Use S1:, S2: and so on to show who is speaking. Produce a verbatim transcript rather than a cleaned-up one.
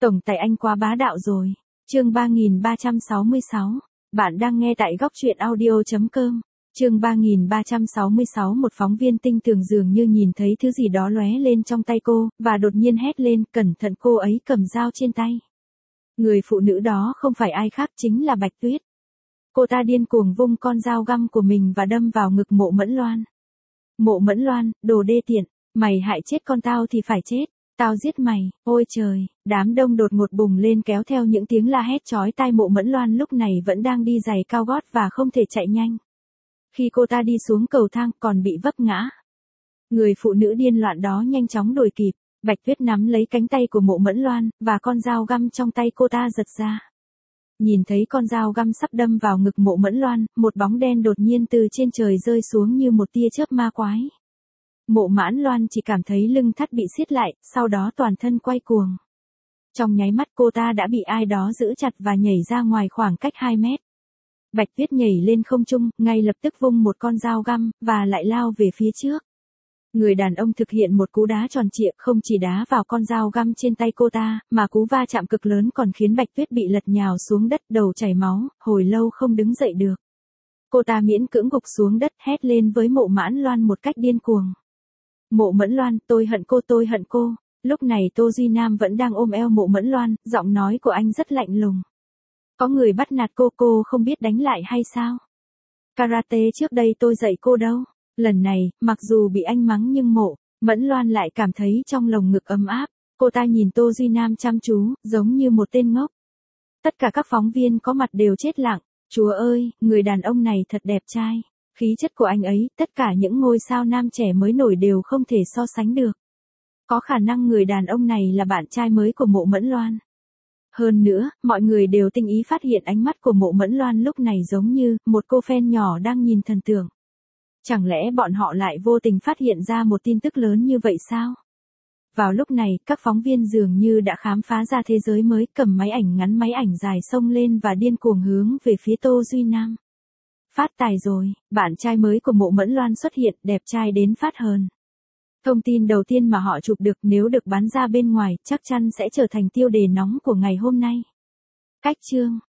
S1: Tổng tài anh quá bá đạo rồi. Chương ba nghìn ba trăm sáu mươi sáu. Bạn đang nghe tại góc truyện audio chấm com. Chương ba nghìn ba trăm sáu mươi sáu. Một phóng viên tinh tường dường như nhìn thấy thứ gì đó lóe lên trong tay cô, và đột nhiên hét lên, cẩn thận, cô ấy cầm dao trên tay. Người phụ nữ đó không phải ai khác, chính là Bạch Tuyết. Cô ta điên cuồng vung con dao găm của mình và đâm vào ngực Mộ Mẫn Loan. Mộ Mẫn Loan, đồ đê tiện, mày hại chết con tao thì phải chết. Tao giết mày, ôi trời, đám đông đột ngột bùng lên kéo theo những tiếng la hét chói tai. Mộ Mẫn Loan lúc này vẫn đang đi giày cao gót và không thể chạy nhanh. Khi cô ta đi xuống cầu thang còn bị vấp ngã. Người phụ nữ điên loạn đó nhanh chóng đuổi kịp, Bạch Tuyết nắm lấy cánh tay của Mộ Mẫn Loan, và con dao găm trong tay cô ta giật ra. Nhìn thấy con dao găm sắp đâm vào ngực Mộ Mẫn Loan, một bóng đen đột nhiên từ trên trời rơi xuống như một tia chớp ma quái. Mộ Mẫn Loan chỉ cảm thấy lưng thắt bị siết lại, sau đó toàn thân quay cuồng. Trong nháy mắt cô ta đã bị ai đó giữ chặt và nhảy ra ngoài khoảng cách hai mét. Bạch Tuyết nhảy lên không trung, ngay lập tức vung một con dao găm, và lại lao về phía trước. Người đàn ông thực hiện một cú đá tròn trịa, không chỉ đá vào con dao găm trên tay cô ta, mà cú va chạm cực lớn còn khiến Bạch Tuyết bị lật nhào xuống đất, đầu chảy máu, hồi lâu không đứng dậy được. Cô ta miễn cưỡng gục xuống đất, hét lên với Mộ Mẫn Loan một cách điên cuồng. Mộ Mẫn Loan, tôi hận cô, tôi hận cô. Lúc này Tô Duy Nam vẫn đang ôm eo Mộ Mẫn Loan, giọng nói của anh rất lạnh lùng. Có người bắt nạt cô, cô không biết đánh lại hay sao? Karate trước đây tôi dạy cô đâu. Lần này, mặc dù bị anh mắng nhưng Mộ Mẫn Loan lại cảm thấy trong lồng ngực ấm áp. Cô ta nhìn Tô Duy Nam chăm chú, giống như một tên ngốc. Tất cả các phóng viên có mặt đều chết lặng. Chúa ơi, người đàn ông này thật đẹp trai. Khí chất của anh ấy, tất cả những ngôi sao nam trẻ mới nổi đều không thể so sánh được. Có khả năng người đàn ông này là bạn trai mới của Mộ Mẫn Loan. Hơn nữa, mọi người đều tinh ý phát hiện ánh mắt của Mộ Mẫn Loan lúc này giống như một cô fan nhỏ đang nhìn thần tượng. Chẳng lẽ bọn họ lại vô tình phát hiện ra một tin tức lớn như vậy sao? Vào lúc này, các phóng viên dường như đã khám phá ra thế giới mới, cầm máy ảnh ngắn máy ảnh dài xông lên và điên cuồng hướng về phía Tô Duy Nam. Phát tài rồi, bạn trai mới của Mộ Mẫn Loan xuất hiện, đẹp trai đến phát hờn. Thông tin đầu tiên mà họ chụp được nếu được bán ra bên ngoài, chắc chắn sẽ trở thành tiêu đề nóng của ngày hôm nay. Cách chương,